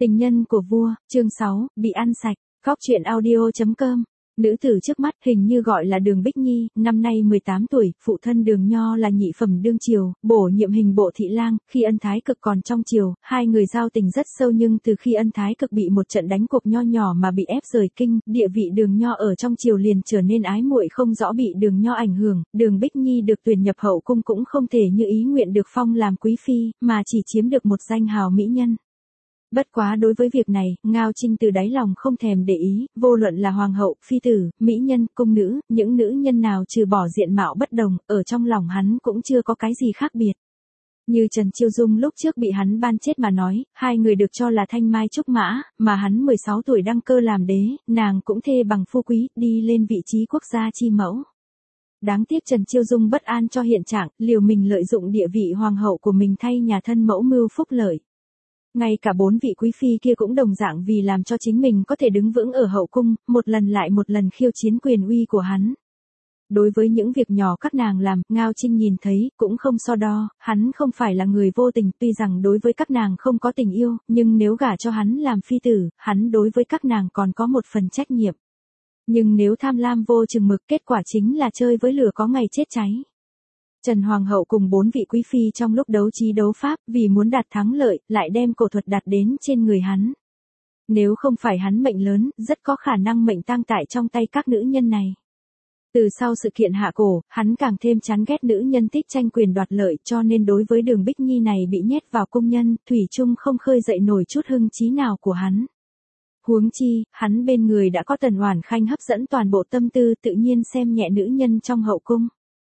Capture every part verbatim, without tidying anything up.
Tình nhân của vua, chương sáu, bị ăn sạch, góc truyện audio chấm com. Nữ tử trước mắt hình như gọi là Đường Bích Nhi, năm nay mười tám tuổi, phụ thân Đường Nho là nhị phẩm đương triều, bổ nhiệm hình bộ thị lang, khi Ân Thái Cực còn trong triều, hai người giao tình rất sâu nhưng từ khi Ân Thái Cực bị một trận đánh cuộc nho nhỏ mà bị ép rời kinh, địa vị Đường Nho ở trong triều liền trở nên ái muội không rõ bị Đường Nho ảnh hưởng, Đường Bích Nhi được tuyển nhập hậu cung cũng không thể như ý nguyện được phong làm quý phi, mà chỉ chiếm được một danh hào mỹ nhân. Bất quá đối với việc này, Ngao Trinh từ đáy lòng không thèm để ý, vô luận là hoàng hậu, phi tử, mỹ nhân, cung nữ, những nữ nhân nào trừ bỏ diện mạo bất đồng, ở trong lòng hắn cũng chưa có cái gì khác biệt. Như Trần Chiêu Dung lúc trước bị hắn ban chết mà nói, hai người được cho là thanh mai trúc mã, mà hắn mười sáu tuổi đăng cơ làm đế, nàng cũng thê bằng phu quý, đi lên vị trí quốc gia chi mẫu. Đáng tiếc Trần Chiêu Dung bất an cho hiện trạng, liều mình lợi dụng địa vị hoàng hậu của mình thay nhà thân mẫu mưu phúc lợi. Ngay cả bốn vị quý phi kia cũng đồng dạng vì làm cho chính mình có thể đứng vững ở hậu cung, một lần lại một lần khiêu chiến quyền uy của hắn. Đối với những việc nhỏ các nàng làm, Ngao Trinh nhìn thấy, cũng không so đo, hắn không phải là người vô tình, tuy rằng đối với các nàng không có tình yêu, nhưng nếu gả cho hắn làm phi tử, hắn đối với các nàng còn có một phần trách nhiệm. Nhưng nếu tham lam vô chừng mực, kết quả chính là chơi với lửa có ngày chết cháy. Trần Hoàng hậu cùng bốn vị quý phi trong lúc đấu trí đấu pháp, vì muốn đạt thắng lợi, lại đem cổ thuật đặt đến trên người hắn. Nếu không phải hắn mệnh lớn, rất có khả năng mệnh tang tại trong tay các nữ nhân này. Từ sau sự kiện hạ cổ, hắn càng thêm chán ghét nữ nhân thích tranh quyền đoạt lợi, cho nên đối với Đường Bích Nhi này bị nhét vào cung nhân, thủy chung không khơi dậy nổi chút hưng chí nào của hắn. Huống chi, hắn bên người đã có Tần Oản Khanh hấp dẫn toàn bộ tâm tư, tự nhiên xem nhẹ nữ nhân trong hậu cung.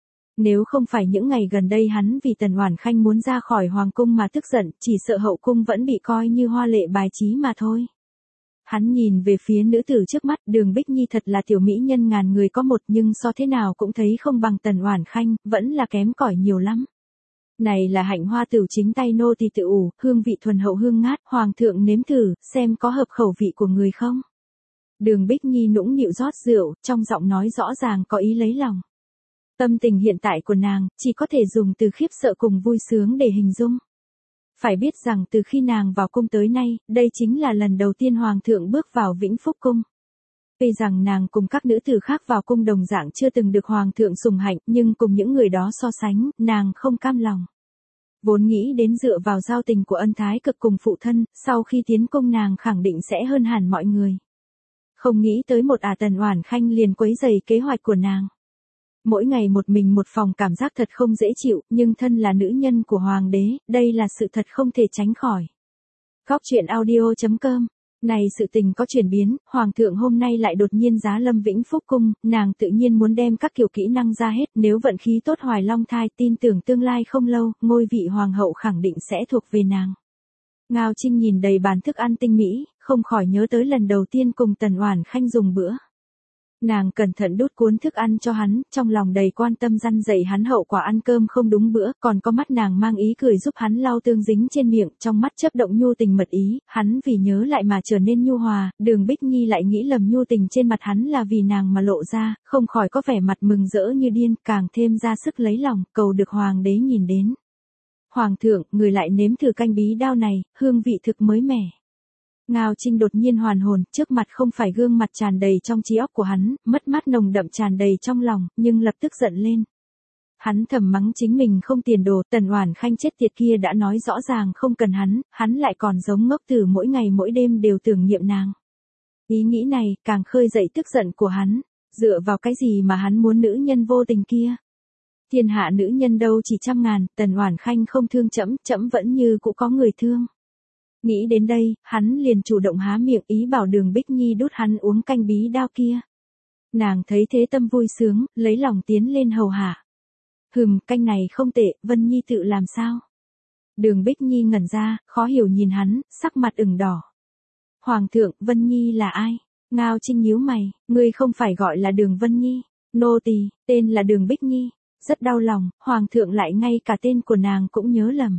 Nếu không phải những ngày gần đây hắn vì Tần Oản Khanh muốn ra khỏi hoàng cung mà tức giận, chỉ sợ hậu cung vẫn bị coi như hoa lệ bài trí mà thôi. Hắn nhìn về phía nữ tử trước mắt, Đường Bích Nhi thật là tiểu mỹ nhân ngàn người có một, nhưng so thế nào cũng thấy không bằng Tần Oản Khanh, vẫn là kém cỏi nhiều lắm. Này là hạnh hoa tửu chính tay nô tỳ tự ủ, hương vị thuần hậu hương ngát, hoàng thượng nếm thử, xem có hợp khẩu vị của người không. Đường Bích Nhi nũng nịu rót rượu, trong giọng nói rõ ràng có ý lấy lòng. Tâm tình hiện tại của nàng, chỉ có thể dùng từ khiếp sợ cùng vui sướng để hình dung. Phải biết rằng từ khi nàng vào cung tới nay, đây chính là lần đầu tiên hoàng thượng bước vào Vĩnh Phúc cung. Tuy rằng nàng cùng các nữ tử khác vào cung đồng dạng chưa từng được hoàng thượng sủng hạnh, nhưng cùng những người đó so sánh, nàng không cam lòng. Vốn nghĩ đến dựa vào giao tình của Ân Thái Cực cùng phụ thân, sau khi tiến cung nàng khẳng định sẽ hơn hẳn mọi người. Không nghĩ tới một ả Tần Oản Khanh liền quấy rầy kế hoạch của nàng. Mỗi ngày một mình một phòng cảm giác thật không dễ chịu, nhưng thân là nữ nhân của hoàng đế, đây là sự thật không thể tránh khỏi. Góc truyện audio chấm com. Này sự tình có chuyển biến, hoàng thượng hôm nay lại đột nhiên giá lâm Vĩnh Phúc cung, nàng tự nhiên muốn đem các kiểu kỹ năng ra hết, nếu vận khí tốt hoài long thai, tin tưởng tương lai không lâu, ngôi vị hoàng hậu khẳng định sẽ thuộc về nàng. Ngao Trinh nhìn đầy bàn thức ăn tinh mỹ, không khỏi nhớ tới lần đầu tiên cùng Tần Oản Khanh dùng bữa. Nàng cẩn thận đút cuốn thức ăn cho hắn, trong lòng đầy quan tâm răn dạy hắn hậu quả ăn cơm không đúng bữa, còn có mắt nàng mang ý cười giúp hắn lau tương dính trên miệng, trong mắt chớp động nhu tình mật ý, hắn vì nhớ lại mà trở nên nhu hòa, Đường Bích Nhi lại nghĩ lầm nhu tình trên mặt hắn là vì nàng mà lộ ra, không khỏi có vẻ mặt mừng rỡ như điên, càng thêm ra sức lấy lòng, cầu được hoàng đế nhìn đến. Hoàng thượng, người lại nếm thử canh bí đao này, hương vị thực mới mẻ. Ngao Trinh đột nhiên hoàn hồn, trước mặt không phải gương mặt tràn đầy trong trí óc của hắn, mất mát nồng đậm tràn đầy trong lòng, nhưng lập tức giận lên. Hắn thầm mắng chính mình không tiền đồ, Tần Oản Khanh chết tiệt kia đã nói rõ ràng không cần hắn, hắn lại còn giống ngốc tử mỗi ngày mỗi đêm đều tưởng niệm nàng. Ý nghĩ này, càng khơi dậy tức giận của hắn, dựa vào cái gì mà hắn muốn nữ nhân vô tình kia. Thiên hạ nữ nhân đâu chỉ trăm ngàn, Tần Oản Khanh không thương trẫm, trẫm vẫn như cũ có người thương. Nghĩ đến đây, hắn liền chủ động há miệng ý bảo Đường Bích Nhi đút hắn uống canh bí đao kia. Nàng thấy thế tâm vui sướng, lấy lòng tiến lên hầu hạ. Hừm, canh này không tệ, Vân Nhi tự làm sao? Đường Bích Nhi ngẩn ra, khó hiểu nhìn hắn, sắc mặt ửng đỏ. Hoàng thượng, Vân Nhi là ai? Ngao Trinh nhíu mày, ngươi không phải gọi là Đường Vân Nhi, nô tỳ, tên là Đường Bích Nhi. Rất đau lòng, hoàng thượng lại ngay cả tên của nàng cũng nhớ lầm.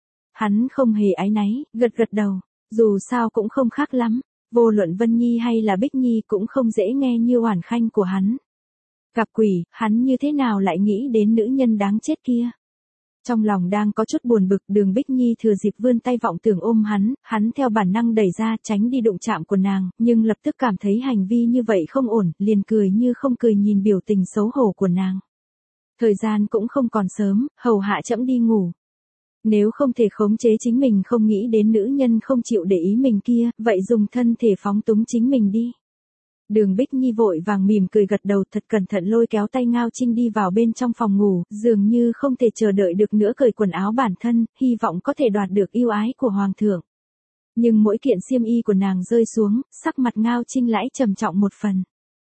Hắn không hề áy náy, gật gật đầu, dù sao cũng không khác lắm, vô luận Vân Nhi hay là Bích Nhi cũng không dễ nghe như Oản Khanh của hắn. Gặp quỷ, hắn như thế nào lại nghĩ đến nữ nhân đáng chết kia. Trong lòng đang có chút buồn bực, Đường Bích Nhi thừa dịp vươn tay vọng tưởng ôm hắn, hắn theo bản năng đẩy ra tránh đi đụng chạm của nàng, nhưng lập tức cảm thấy hành vi như vậy không ổn, liền cười như không cười nhìn biểu tình xấu hổ của nàng. Thời gian cũng không còn sớm, hầu hạ trẫm đi ngủ. Nếu không thể khống chế chính mình, không nghĩ đến nữ nhân không chịu để ý mình kia, vậy dùng thân thể phóng túng chính mình đi. Đường Bích Nhi vội vàng mỉm cười gật đầu, thật cẩn thận lôi kéo tay Ngao Trinh đi vào bên trong phòng ngủ, dường như không thể chờ đợi được nữa cởi quần áo bản thân, hy vọng có thể đoạt được yêu ái của hoàng thượng. Nhưng mỗi kiện xiêm y của nàng rơi xuống, sắc mặt Ngao Trinh lãi trầm trọng một phần.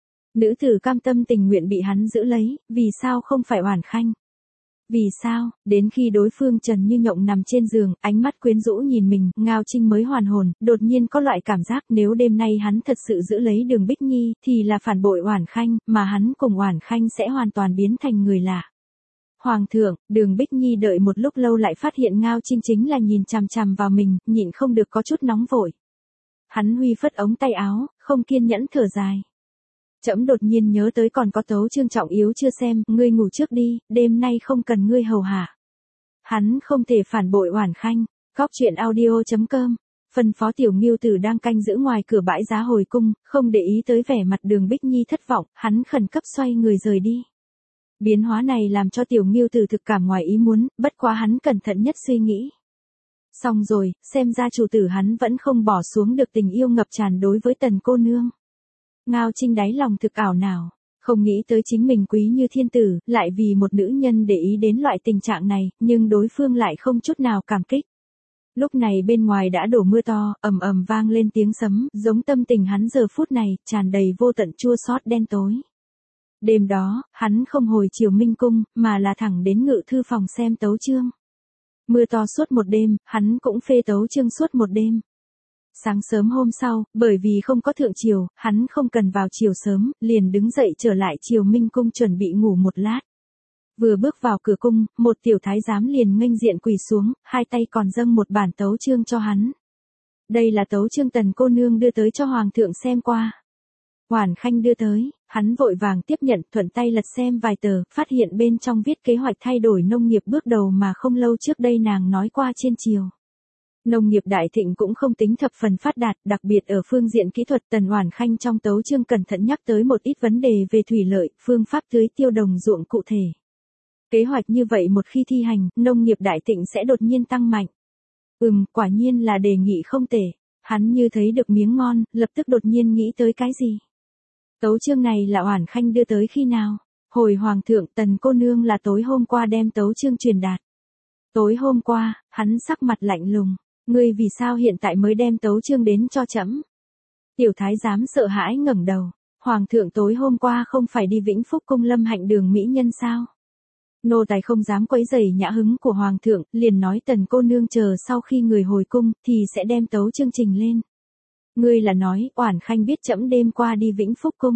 Nữ tử cam tâm tình nguyện bị hắn giữ lấy, vì sao không phải Oản Khanh? Vì sao, đến khi đối phương Trần Như Nhộng nằm trên giường, ánh mắt quyến rũ nhìn mình, Ngao Trinh mới hoàn hồn, đột nhiên có loại cảm giác nếu đêm nay hắn thật sự giữ lấy Đường Bích Nhi, thì là phản bội Oản Khanh, mà hắn cùng Oản Khanh sẽ hoàn toàn biến thành người lạ. Hoàng thượng, Đường Bích Nhi đợi một lúc lâu lại phát hiện Ngao Trinh chính là nhìn chằm chằm vào mình, nhịn không được có chút nóng vội. Hắn huy phất ống tay áo, không kiên nhẫn thở dài. Trẫm đột nhiên nhớ tới còn có tấu chương trọng yếu chưa xem, ngươi ngủ trước đi, đêm nay không cần ngươi hầu hạ. Hắn không thể phản bội Oản Khanh. Góc truyện audio chấm com. Phân phó Tiểu Ngưu Tử đang canh giữ ngoài cửa bãi giá hồi cung, không để ý tới vẻ mặt Đường Bích Nhi thất vọng, hắn khẩn cấp xoay người rời đi. Biến hóa này làm cho Tiểu Ngưu Tử thực cảm ngoài ý muốn, bất quá hắn cẩn thận nhất suy nghĩ. Xong rồi, xem ra chủ tử hắn vẫn không bỏ xuống được tình yêu ngập tràn đối với Tần cô nương. Ngao Trinh đáy lòng thực ảo nào, không nghĩ tới chính mình quý như thiên tử, lại vì một nữ nhân để ý đến loại tình trạng này, nhưng đối phương lại không chút nào cảm kích. Lúc này bên ngoài đã đổ mưa to, ầm ầm vang lên tiếng sấm, giống tâm tình hắn giờ phút này, tràn đầy vô tận chua xót đen tối. Đêm đó, hắn không hồi Triều Minh Cung, mà là thẳng đến ngự thư phòng xem tấu chương. Mưa to suốt một đêm, hắn cũng phê tấu chương suốt một đêm. Sáng sớm hôm sau, bởi vì không có thượng triều, hắn không cần vào triều sớm, liền đứng dậy trở lại Triều Minh Cung chuẩn bị ngủ một lát. Vừa bước vào cửa cung, một tiểu thái giám liền nghênh diện quỳ xuống, hai tay còn dâng một bản tấu chương cho hắn. Đây là tấu chương Tần cô nương đưa tới cho hoàng thượng xem qua. Oản Khanh đưa tới, hắn vội vàng tiếp nhận, thuận tay lật xem vài tờ, phát hiện bên trong viết kế hoạch thay đổi nông nghiệp bước đầu mà không lâu trước đây nàng nói qua trên triều. Nông nghiệp đại thịnh cũng không tính thập phần phát đạt, đặc biệt ở phương diện kỹ thuật. Tần Oản Khanh trong tấu chương cẩn thận nhắc tới một ít vấn đề về thủy lợi, phương pháp tưới tiêu đồng ruộng cụ thể. Kế hoạch như vậy một khi thi hành, nông nghiệp đại thịnh sẽ đột nhiên tăng mạnh. Ừm, quả nhiên là đề nghị không tệ. Hắn như thấy được miếng ngon, lập tức đột nhiên nghĩ tới cái gì. Tấu chương này là Oản Khanh đưa tới khi nào? Hồi hoàng thượng, Tần cô nương là tối hôm qua đem tấu chương truyền đạt. Tối hôm qua, hắn sắc mặt lạnh lùng. Ngươi vì sao hiện tại mới đem tấu chương đến cho trẫm? Tiểu thái giám sợ hãi ngẩng đầu. Hoàng thượng tối hôm qua không phải đi Vĩnh Phúc cung Lâm Hạnh đường mỹ nhân sao? Nô tài không dám quấy rầy nhã hứng của hoàng thượng, liền nói Tần cô nương chờ sau khi người hồi cung thì sẽ đem tấu chương trình lên. Ngươi là nói, Oản Khanh biết trẫm đêm qua đi Vĩnh Phúc cung.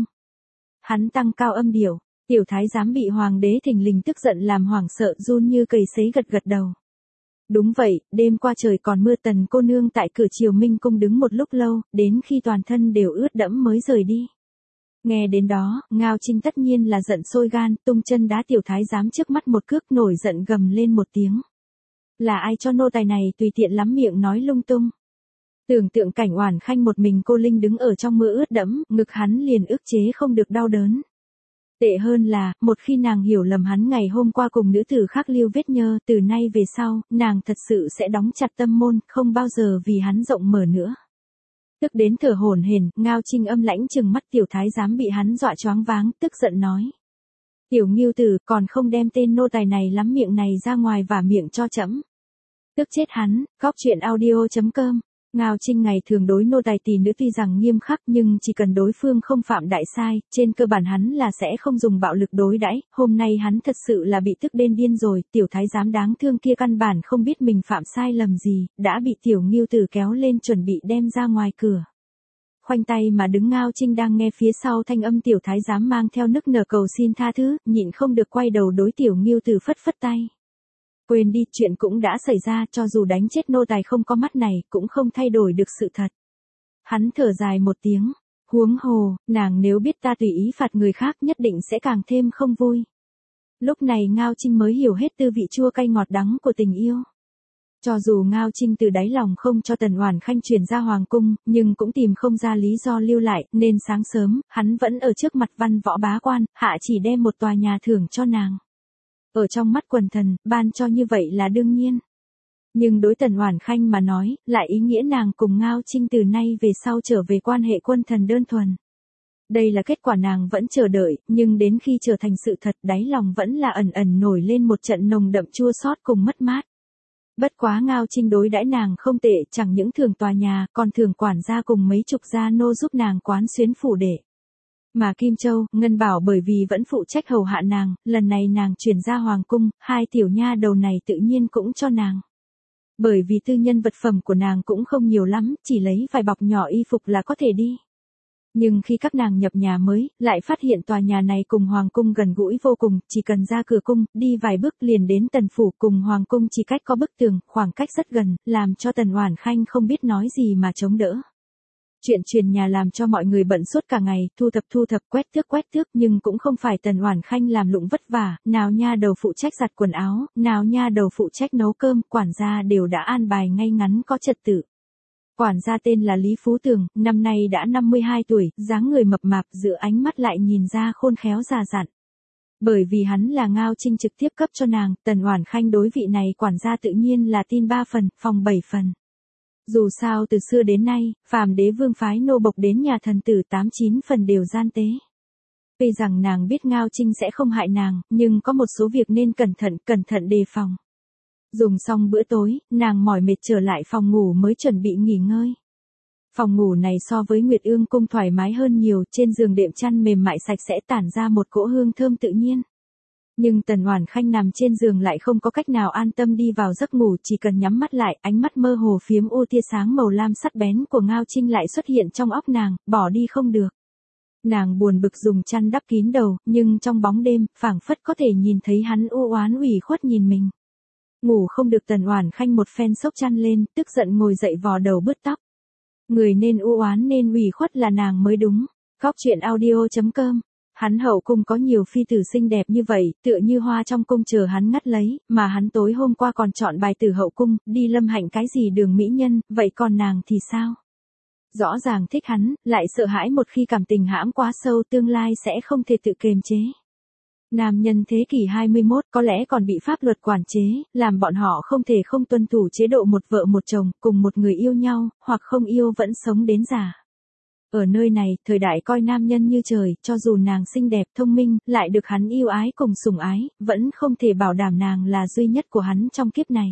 Hắn tăng cao âm điệu, tiểu thái giám bị hoàng đế thình lình tức giận làm hoảng sợ run như cầy sấy gật gật đầu. Đúng vậy, đêm qua trời còn mưa, Tần cô nương tại cửa Triều Minh Cung đứng một lúc lâu, đến khi toàn thân đều ướt đẫm mới rời đi. Nghe đến đó, Ngao Trinh tất nhiên là giận sôi gan, tung chân đá tiểu thái giám trước mắt một cước, nổi giận gầm lên một tiếng. Là ai cho nô tài này tùy tiện lắm miệng nói lung tung. Tưởng tượng cảnh Oản Khanh một mình cô linh đứng ở trong mưa ướt đẫm, ngực hắn liền ức chế không được đau đớn. Tệ hơn là, một khi nàng hiểu lầm hắn ngày hôm qua cùng nữ tử khác lưu vết nhơ, từ nay về sau, nàng thật sự sẽ đóng chặt tâm môn, không bao giờ vì hắn rộng mở nữa. Tức đến thở hổn hển, Ngao Trinh âm lãnh trừng mắt tiểu thái giám bị hắn dọa choáng váng, tức giận nói. Tiểu Ngưu Tử, còn không đem tên nô tài này lắm miệng này ra ngoài vả miệng cho trẫm. Tức chết hắn. Góc truyện audio chấm com. Ngao Trinh ngày thường đối nô tài tỷ nữ tuy rằng nghiêm khắc nhưng chỉ cần đối phương không phạm đại sai, trên cơ bản hắn là sẽ không dùng bạo lực đối đãi. Hôm nay hắn thật sự là bị tức đến điên rồi, tiểu thái giám đáng thương kia căn bản không biết mình phạm sai lầm gì, đã bị tiểu Ngưu Tử kéo lên chuẩn bị đem ra ngoài cửa. Khoanh tay mà đứng Ngao Trinh đang nghe phía sau thanh âm tiểu thái giám mang theo nức nở cầu xin tha thứ, nhịn không được quay đầu đối tiểu Ngưu Tử phất phất tay. Quên đi, chuyện cũng đã xảy ra, cho dù đánh chết nô tài không có mắt này, cũng không thay đổi được sự thật. Hắn thở dài một tiếng, huống hồ, nàng nếu biết ta tùy ý phạt người khác nhất định sẽ càng thêm không vui. Lúc này Ngao Trinh mới hiểu hết tư vị chua cay ngọt đắng của tình yêu. Cho dù Ngao Trinh từ đáy lòng không cho Tần Oản Khanh chuyển ra hoàng cung, nhưng cũng tìm không ra lý do lưu lại, nên sáng sớm, hắn vẫn ở trước mặt văn võ bá quan, hạ chỉ đem một tòa nhà thưởng cho nàng. Ở trong mắt quần thần, ban cho như vậy là đương nhiên. Nhưng đối Tần Oản Khanh mà nói, lại ý nghĩa nàng cùng Ngao Trinh từ nay về sau trở về quan hệ quân thần đơn thuần. Đây là kết quả nàng vẫn chờ đợi, nhưng đến khi trở thành sự thật, đáy lòng vẫn là ẩn ẩn nổi lên một trận nồng đậm chua xót cùng mất mát. Bất quá Ngao Trinh đối đãi nàng không tệ, chẳng những thưởng tòa nhà, còn thưởng quản gia cùng mấy chục gia nô giúp nàng quán xuyến phủ đệ. Mà Kim Châu, Ngân Bảo bởi vì vẫn phụ trách hầu hạ nàng, lần này nàng chuyển ra hoàng cung, hai tiểu nha đầu này tự nhiên cũng cho nàng. Bởi vì tư nhân vật phẩm của nàng cũng không nhiều lắm, chỉ lấy vài bọc nhỏ y phục là có thể đi. Nhưng khi các nàng nhập nhà mới, lại phát hiện tòa nhà này cùng hoàng cung gần gũi vô cùng, chỉ cần ra cửa cung, đi vài bước liền đến tần phủ, cùng hoàng cung chỉ cách có bức tường, khoảng cách rất gần, làm cho Tần Oản Khanh không biết nói gì mà chống đỡ. Chuyện truyền nhà làm cho mọi người bận suốt cả ngày, thu thập thu thập quét tước quét tước, nhưng cũng không phải Tần Oản Khanh làm lụng vất vả, nào nha đầu phụ trách giặt quần áo, nào nha đầu phụ trách nấu cơm, quản gia đều đã an bài ngay ngắn có trật tự. Quản gia tên là Lý Phú Tường, năm nay đã năm mươi hai tuổi, dáng người mập mạp, giữa ánh mắt lại nhìn ra khôn khéo già dặn. Bởi vì hắn là Ngao Trinh trực tiếp cấp cho nàng, Tần Oản Khanh đối vị này quản gia tự nhiên là tin ba phần, phòng bảy phần. Dù sao từ xưa đến nay, phàm đế vương phái nô bộc đến nhà thần tử tám chín phần đều gian tế. Tuy rằng nàng biết Ngao Trinh sẽ không hại nàng, nhưng có một số việc nên cẩn thận, cẩn thận đề phòng. Dùng xong bữa tối, nàng mỏi mệt trở lại phòng ngủ mới chuẩn bị nghỉ ngơi. Phòng ngủ này so với Nguyệt Ương cung thoải mái hơn nhiều, trên giường đệm chăn mềm mại sạch sẽ tản ra một cỗ hương thơm tự nhiên. Nhưng Tần Oản Khanh nằm trên giường lại không có cách nào an tâm đi vào giấc ngủ, chỉ cần nhắm mắt lại, ánh mắt mơ hồ phiếm u tia sáng màu lam sắc bén của Ngao Trinh lại xuất hiện trong óc nàng, bỏ đi không được. Nàng buồn bực dùng chăn đắp kín đầu, nhưng trong bóng đêm, phảng phất có thể nhìn thấy hắn u oán ủy khuất nhìn mình. Ngủ không được Tần Oản Khanh một phen xốc chăn lên, tức giận ngồi dậy vò đầu bứt tóc. Người nên u oán nên ủy khuất là nàng mới đúng. Góc truyện audio chấm com. Hắn hậu cung có nhiều phi tử xinh đẹp như vậy, tựa như hoa trong cung chờ hắn ngắt lấy, mà hắn tối hôm qua còn chọn bài tử hậu cung, đi lâm hạnh cái gì đường mỹ nhân, vậy còn nàng thì sao? Rõ ràng thích hắn, lại sợ hãi một khi cảm tình hãm quá sâu tương lai sẽ không thể tự kiềm chế. Nam nhân thế kỷ hai mươi mốt có lẽ còn bị pháp luật quản chế, làm bọn họ không thể không tuân thủ chế độ một vợ một chồng, cùng một người yêu nhau, hoặc không yêu vẫn sống đến già. Ở nơi này, thời đại coi nam nhân như trời, cho dù nàng xinh đẹp, thông minh, lại được hắn yêu ái cùng sủng ái, vẫn không thể bảo đảm nàng là duy nhất của hắn trong kiếp này.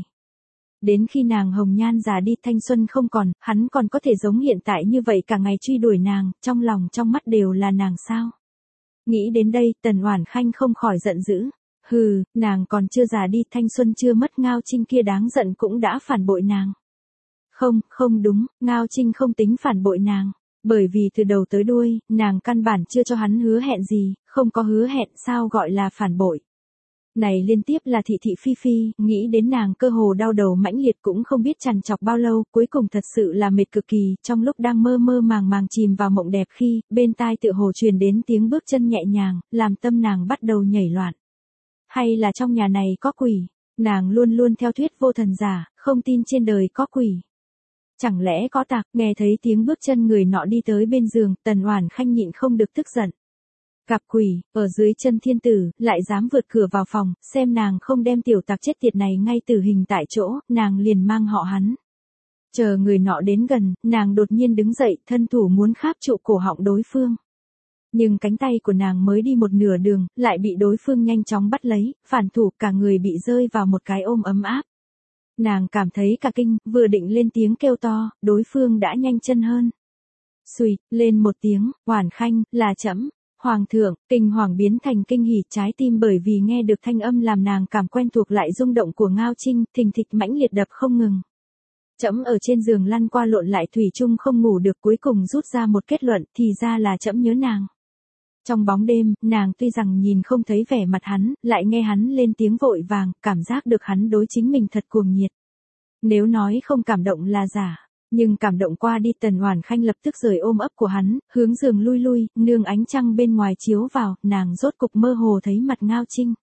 Đến khi nàng hồng nhan già đi thanh xuân không còn, hắn còn có thể giống hiện tại như vậy cả ngày truy đuổi nàng, trong lòng trong mắt đều là nàng sao. Nghĩ đến đây, Tần Oản Khanh không khỏi giận dữ. Hừ, nàng còn chưa già đi, thanh xuân chưa mất, Ngao Trinh kia đáng giận cũng đã phản bội nàng. Không, không đúng, Ngao Trinh không tính phản bội nàng. Bởi vì từ đầu tới đuôi, nàng căn bản chưa cho hắn hứa hẹn gì, không có hứa hẹn sao gọi là phản bội. Này liên tiếp là thị thị phi phi, nghĩ đến nàng cơ hồ đau đầu mãnh liệt cũng không biết trằn trọc bao lâu, cuối cùng thật sự là mệt cực kỳ, trong lúc đang mơ mơ màng màng chìm vào mộng đẹp khi, bên tai tựa hồ truyền đến tiếng bước chân nhẹ nhàng, làm tâm nàng bắt đầu nhảy loạn. Hay là trong nhà này có quỷ, nàng luôn luôn theo thuyết vô thần giả, không tin trên đời có quỷ. Chẳng lẽ có tặc, nghe thấy tiếng bước chân người nọ đi tới bên giường, Tần Oản Khanh nhịn không được tức giận. Gặp quỷ, ở dưới chân thiên tử, lại dám vượt cửa vào phòng, xem nàng không đem tiểu tặc chết tiệt này ngay tử hình tại chỗ, nàng liền mang họ hắn. Chờ người nọ đến gần, nàng đột nhiên đứng dậy, thân thủ muốn kháp trụ cổ họng đối phương. Nhưng cánh tay của nàng mới đi một nửa đường, lại bị đối phương nhanh chóng bắt lấy, phản thủ, cả người bị rơi vào một cái ôm ấm áp. Nàng cảm thấy cả kinh, vừa định lên tiếng kêu to, đối phương đã nhanh chân hơn. Xùi, lên một tiếng, Oản Khanh, là trẫm. Hoàng thượng, kinh hoàng biến thành kinh hỉ, trái tim bởi vì nghe được thanh âm làm nàng cảm quen thuộc lại rung động của Ngao Trinh, thình thịch mãnh liệt đập không ngừng. Trẫm ở trên giường lăn qua lộn lại thủy chung không ngủ được, cuối cùng rút ra một kết luận, thì ra là trẫm nhớ nàng. Trong bóng đêm, nàng tuy rằng nhìn không thấy vẻ mặt hắn, lại nghe hắn lên tiếng vội vàng, cảm giác được hắn đối chính mình thật cuồng nhiệt. Nếu nói không cảm động là giả. Nhưng cảm động qua đi, Tần Oản Khanh lập tức rời ôm ấp của hắn, hướng giường lui lui, nương ánh trăng bên ngoài chiếu vào, nàng rốt cục mơ hồ thấy mặt Ngao Trinh.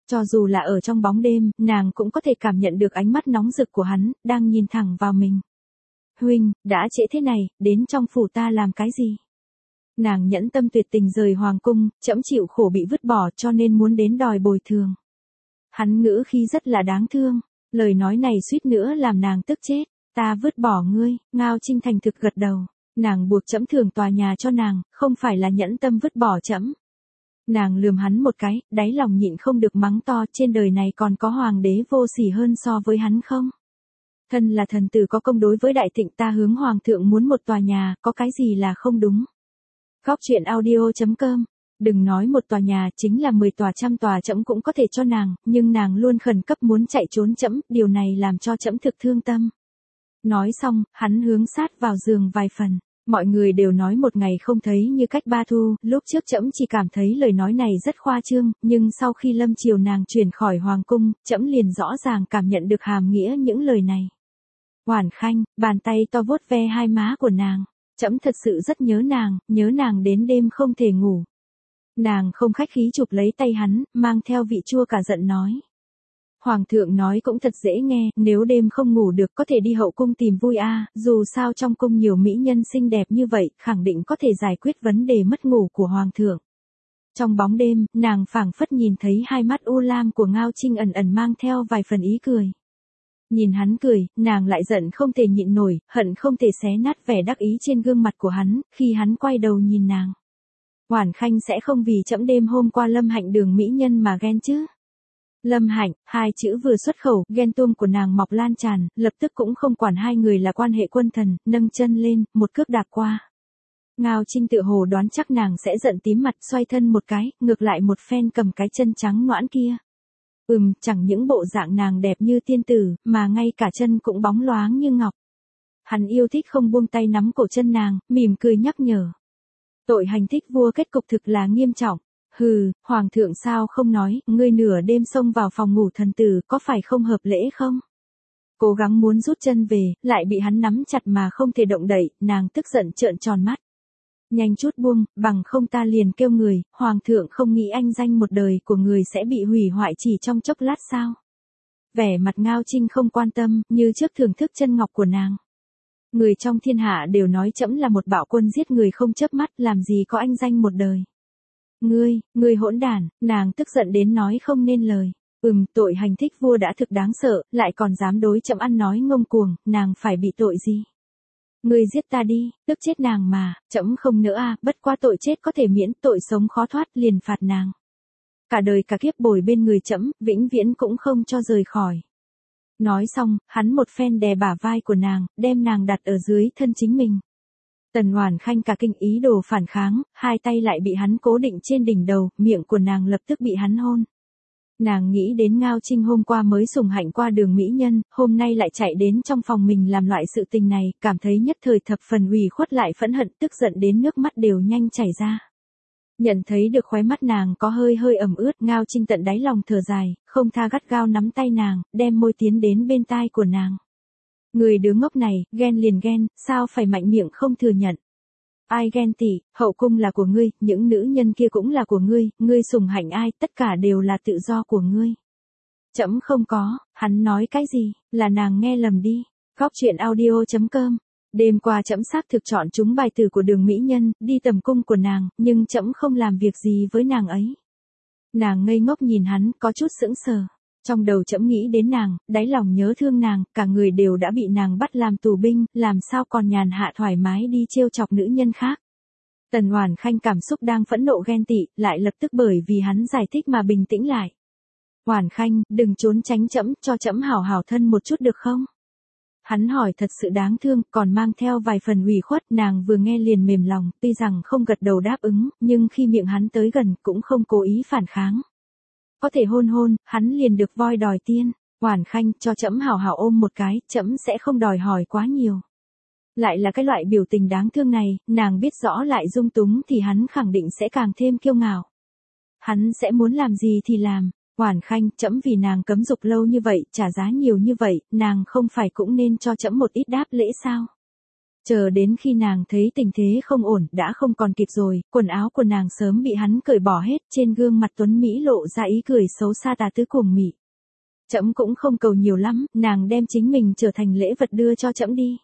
Cho dù là ở trong bóng đêm, nàng cũng có thể cảm nhận được ánh mắt nóng rực của hắn, đang nhìn thẳng vào mình. Huynh, đã trễ thế này, đến trong phủ ta làm cái gì? Nàng nhẫn tâm tuyệt tình rời hoàng cung, trẫm chịu khổ bị vứt bỏ cho nên muốn đến đòi bồi thường. Hắn ngữ khí rất là đáng thương, lời nói này suýt nữa làm nàng tức chết. Ta vứt bỏ ngươi, Ngao Trinh thành thực gật đầu. Nàng buộc trẫm thưởng tòa nhà cho nàng, không phải là nhẫn tâm vứt bỏ trẫm. Nàng lườm hắn một cái, đáy lòng nhịn không được mắng to, trên đời này còn có hoàng đế vô sỉ hơn so với hắn không? Thân là thần tử có công đối với đại thịnh, ta hướng hoàng thượng muốn một tòa nhà, có cái gì là không đúng? Góc truyện audio chấm com. Đừng nói một tòa nhà, chính là mười tòa trăm tòa trẫm cũng có thể cho nàng, nhưng nàng luôn khẩn cấp muốn chạy trốn trẫm, điều này làm cho trẫm thực thương tâm. Nói xong, hắn hướng sát vào giường vài phần. Mọi người đều nói một ngày không thấy như cách ba thu, lúc trước trẫm chỉ cảm thấy lời nói này rất khoa trương, nhưng sau khi lâm triều nàng chuyển khỏi hoàng cung, trẫm liền rõ ràng cảm nhận được hàm nghĩa những lời này. Oản Khanh, bàn tay to vuốt ve hai má của nàng. Trẫm thật sự rất nhớ nàng, nhớ nàng đến đêm không thể ngủ. Nàng không khách khí chụp lấy tay hắn, mang theo vị chua cả giận nói. Hoàng thượng nói cũng thật dễ nghe, nếu đêm không ngủ được có thể đi hậu cung tìm vui a, dù sao trong cung nhiều mỹ nhân xinh đẹp như vậy, khẳng định có thể giải quyết vấn đề mất ngủ của hoàng thượng. Trong bóng đêm, nàng phảng phất nhìn thấy hai mắt u lam của Ngao Trinh ẩn ẩn mang theo vài phần ý cười. Nhìn hắn cười, nàng lại giận không thể nhịn nổi, hận không thể xé nát vẻ đắc ý trên gương mặt của hắn, khi hắn quay đầu nhìn nàng. Oản Khanh sẽ không vì trẫm đêm hôm qua Lâm Hạnh đường mỹ nhân mà ghen chứ? Lâm Hạnh, hai chữ vừa xuất khẩu, ghen tuông của nàng mọc lan tràn, lập tức cũng không quản hai người là quan hệ quân thần, nâng chân lên, một cước đạp qua. Ngao Trinh tự hồ đoán chắc nàng sẽ giận tím mặt, xoay thân một cái, ngược lại một phen cầm cái chân trắng nõn kia. Ừm, chẳng những bộ dạng nàng đẹp như tiên tử, mà ngay cả chân cũng bóng loáng như ngọc. Hắn yêu thích không buông tay nắm cổ chân nàng, mỉm cười nhắc nhở. Tội hành thích vua kết cục thực là nghiêm trọng. Hừ, hoàng thượng sao không nói, ngươi nửa đêm xông vào phòng ngủ thần tử, có phải không hợp lễ không? Cố gắng muốn rút chân về, lại bị hắn nắm chặt mà không thể động đậy, nàng tức giận trợn tròn mắt. Nhanh chút buông, bằng không ta liền kêu người, hoàng thượng không nghĩ anh danh một đời của người sẽ bị hủy hoại chỉ trong chốc lát sao? Vẻ mặt Ngao Trinh không quan tâm, như trước thưởng thức chân ngọc của nàng. Người trong thiên hạ đều nói trẫm là một bạo quân giết người không chớp mắt, làm gì có anh danh một đời. Ngươi, ngươi hỗn đản, nàng tức giận đến nói không nên lời. Ừm, tội hành thích vua đã thực đáng sợ, lại còn dám đối trẫm ăn nói ngông cuồng, nàng phải bị tội gì? Ngươi giết ta đi, tức chết nàng mà, trẫm không nữa a, bất qua tội chết có thể miễn, tội sống khó thoát, liền phạt nàng. Cả đời cả kiếp bồi bên người trẫm, vĩnh viễn cũng không cho rời khỏi. Nói xong, hắn một phen đè bả vai của nàng, đem nàng đặt ở dưới thân chính mình. Tần Oản Khanh cả kinh ý đồ phản kháng, hai tay lại bị hắn cố định trên đỉnh đầu, miệng của nàng lập tức bị hắn hôn. Nàng nghĩ đến Ngao Trinh hôm qua mới sủng hạnh qua đường mỹ nhân, hôm nay lại chạy đến trong phòng mình làm loại sự tình này, cảm thấy nhất thời thập phần ủy khuất lại phẫn hận, tức giận đến nước mắt đều nhanh chảy ra. Nhận thấy được khóe mắt nàng có hơi hơi ẩm ướt, Ngao Trinh tận đáy lòng thở dài, không tha gắt gao nắm tay nàng, đem môi tiến đến bên tai của nàng. Người đứa ngốc này, ghen liền ghen, sao phải mạnh miệng không thừa nhận. Ai ghen tị, hậu cung là của ngươi, những nữ nhân kia cũng là của ngươi, ngươi sủng hạnh ai, tất cả đều là tự do của ngươi. Trẫm không có, hắn nói cái gì, là nàng nghe lầm đi. Góc truyện audio chấm com. Đêm qua trẫm xác thực chọn chúng bài tử của đường mỹ nhân, đi tầm cung của nàng, nhưng trẫm không làm việc gì với nàng ấy. Nàng ngây ngốc nhìn hắn, có chút sững sờ. Trong đầu trẫm nghĩ đến nàng, đáy lòng nhớ thương nàng, cả người đều đã bị nàng bắt làm tù binh, làm sao còn nhàn hạ thoải mái đi trêu chọc nữ nhân khác. Tần Oản Khanh cảm xúc đang phẫn nộ ghen tị, lại lập tức bởi vì hắn giải thích mà bình tĩnh lại. Oản Khanh, đừng trốn tránh trẫm, cho trẫm hảo hảo thân một chút được không? Hắn hỏi thật sự đáng thương, còn mang theo vài phần ủy khuất, nàng vừa nghe liền mềm lòng, tuy rằng không gật đầu đáp ứng, nhưng khi miệng hắn tới gần, cũng không cố ý phản kháng. Có thể hôn hôn, hắn liền được voi đòi tiên. Oản Khanh, cho trẫm hảo hảo ôm một cái, trẫm sẽ không đòi hỏi quá nhiều. Lại là cái loại biểu tình đáng thương này, nàng biết rõ lại dung túng thì hắn khẳng định sẽ càng thêm kiêu ngạo. Hắn sẽ muốn làm gì thì làm. Oản Khanh, trẫm vì nàng cấm dục lâu như vậy, trả giá nhiều như vậy, nàng không phải cũng nên cho trẫm một ít đáp lễ sao? Chờ đến khi nàng thấy tình thế không ổn, đã không còn kịp rồi, quần áo của nàng sớm bị hắn cởi bỏ hết, trên gương mặt tuấn Mỹ lộ ra ý cười xấu xa tà tứ cuồng mị. Trẫm cũng không cầu nhiều lắm, nàng đem chính mình trở thành lễ vật đưa cho trẫm đi.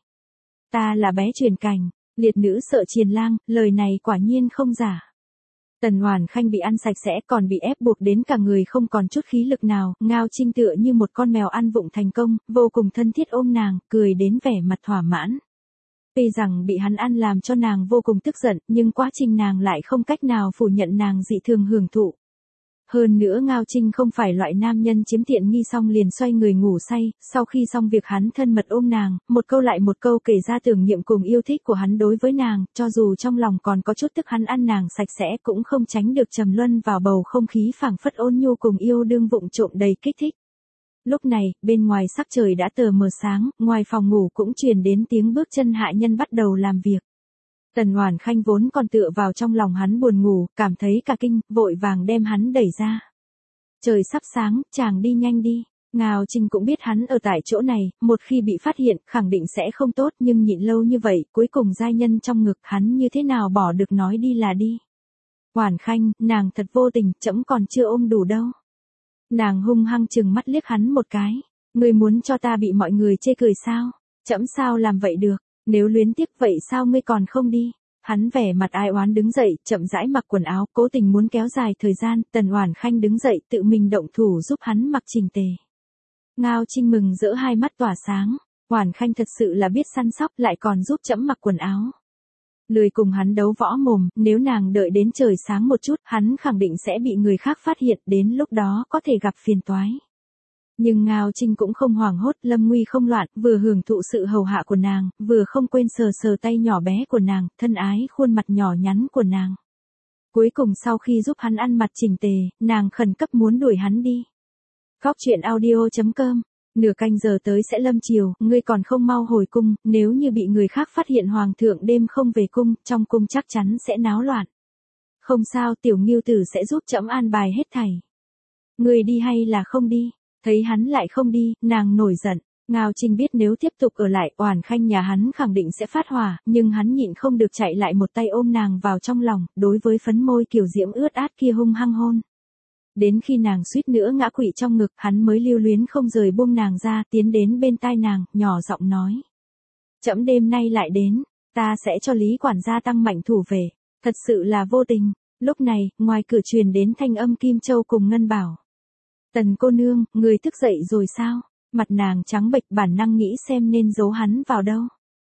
Ta là bé truyền cảnh, liệt nữ sợ triền lang, lời này quả nhiên không giả. Tần Oản Khanh bị ăn sạch sẽ, còn bị ép buộc đến cả người không còn chút khí lực nào, Ngao Trinh tựa như một con mèo ăn vụng thành công, vô cùng thân thiết ôm nàng, cười đến vẻ mặt thỏa mãn. Tuy rằng bị hắn ăn làm cho nàng vô cùng tức giận, nhưng quá trình nàng lại không cách nào phủ nhận nàng dị thường hưởng thụ. Hơn nữa Ngao Trinh không phải loại nam nhân chiếm tiện nghi xong liền xoay người ngủ say, sau khi xong việc hắn thân mật ôm nàng, một câu lại một câu kể ra tưởng niệm cùng yêu thích của hắn đối với nàng, cho dù trong lòng còn có chút tức hắn ăn nàng sạch sẽ cũng không tránh được trầm luân vào bầu không khí phảng phất ôn nhu cùng yêu đương vụng trộm đầy kích thích. Lúc này, bên ngoài sắc trời đã tờ mờ sáng, ngoài phòng ngủ cũng truyền đến tiếng bước chân hạ nhân bắt đầu làm việc. Tần Oản Khanh vốn còn tựa vào trong lòng hắn buồn ngủ, cảm thấy cả kinh, vội vàng đem hắn đẩy ra. Trời sắp sáng, chàng đi nhanh đi. Ngao Trinh cũng biết hắn ở tại chỗ này, một khi bị phát hiện, khẳng định sẽ không tốt, nhưng nhịn lâu như vậy, cuối cùng giai nhân trong ngực hắn như thế nào bỏ được nói đi là đi. Oản Khanh, nàng thật vô tình, trẫm còn chưa ôm đủ đâu. Nàng hung hăng trừng mắt liếc hắn một cái. Ngươi muốn cho ta bị mọi người chê cười sao? Trẫm sao làm vậy được? Nếu luyến tiếc vậy sao ngươi còn không đi? Hắn vẻ mặt ai oán đứng dậy, chậm rãi mặc quần áo, cố tình muốn kéo dài thời gian, Tần Oản Khanh đứng dậy tự mình động thủ giúp hắn mặc chỉnh tề. Ngao Trinh mừng rỡ hai mắt tỏa sáng, Oản Khanh thật sự là biết săn sóc lại còn giúp trẫm mặc quần áo. Lười cùng hắn đấu võ mồm, nếu nàng đợi đến trời sáng một chút, hắn khẳng định sẽ bị người khác phát hiện, đến lúc đó có thể gặp phiền toái. Nhưng Ngao Trinh cũng không hoảng hốt, lâm nguy không loạn, vừa hưởng thụ sự hầu hạ của nàng, vừa không quên sờ sờ tay nhỏ bé của nàng, thân ái khuôn mặt nhỏ nhắn của nàng. Cuối cùng sau khi giúp hắn ăn mặc chỉnh tề, nàng khẩn cấp muốn đuổi hắn đi. Góc truyện audio chấm com, nửa canh giờ tới sẽ lâm chiều, ngươi còn không mau hồi cung, nếu như bị người khác phát hiện hoàng thượng đêm không về cung, trong cung chắc chắn sẽ náo loạn. Không sao, tiểu Ngưu tử sẽ giúp trẫm an bài hết thảy. Ngươi đi hay là không đi? Thấy hắn lại không đi, nàng nổi giận. Ngao Trinh biết nếu tiếp tục ở lại, Oản Khanh nhà hắn khẳng định sẽ phát hỏa, nhưng hắn nhịn không được chạy lại một tay ôm nàng vào trong lòng, đối với phấn môi kiều diễm ướt át kia hung hăng hôn. Đến khi nàng suýt nữa ngã quỵ trong ngực, hắn mới lưu luyến không rời buông nàng ra, tiến đến bên tai nàng, nhỏ giọng nói. Trẫm đêm nay lại đến, ta sẽ cho Lý quản gia tăng mạnh thủ về. Thật sự là vô tình. Lúc này, ngoài cửa truyền đến thanh âm Kim Châu cùng Ngân Bảo. Tần cô nương, người thức dậy rồi sao? Mặt nàng trắng bệch, bản năng nghĩ xem nên giấu hắn vào đâu.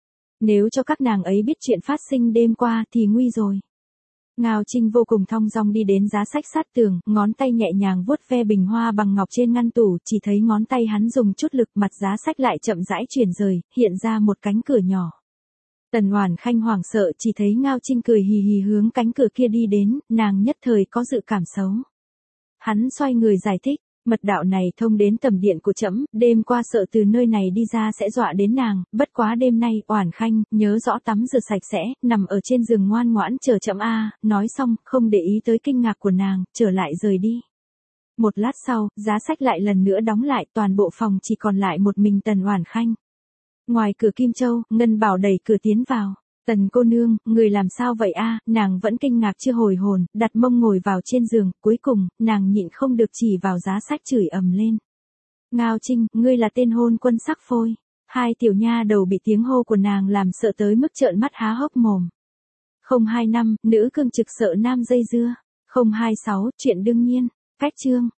Nếu cho các nàng ấy biết chuyện phát sinh đêm qua thì nguy rồi. Ngao Trinh vô cùng thong dong đi đến giá sách sát tường, ngón tay nhẹ nhàng vuốt ve bình hoa bằng ngọc trên ngăn tủ, chỉ thấy ngón tay hắn dùng chút lực, mặt giá sách lại chậm rãi chuyển rời, hiện ra một cánh cửa nhỏ. Tần Oản Khanh hoảng sợ, chỉ thấy Ngao Trinh cười hì hì hướng cánh cửa kia đi đến, nàng nhất thời có dự cảm xấu. Hắn xoay người giải thích. Mật đạo này thông đến tầm điện của trẫm, đêm qua sợ từ nơi này đi ra sẽ dọa đến nàng, bất quá đêm nay, Oản Khanh, nhớ rõ tắm rửa sạch sẽ, nằm ở trên giường ngoan ngoãn chờ trẫm a. Nói xong, không để ý tới kinh ngạc của nàng, trở lại rời đi. Một lát sau, giá sách lại lần nữa đóng lại, toàn bộ phòng chỉ còn lại một mình Tần Oản Khanh. Ngoài cửa Kim Châu, Ngân Bảo đẩy cửa tiến vào. Tần cô nương, người làm sao vậy a? Nàng vẫn kinh ngạc chưa hồi hồn, đặt mông ngồi vào trên giường, cuối cùng, nàng nhịn không được chỉ vào giá sách chửi ầm lên. Ngao Trinh, ngươi là tên hôn quân sắc phôi. Hai tiểu nha đầu bị tiếng hô của nàng làm sợ tới mức trợn mắt há hốc mồm. Không hai năm, nữ cương trực sợ nam dây dưa. Không hai sáu, chuyện đương nhiên. Cách chương.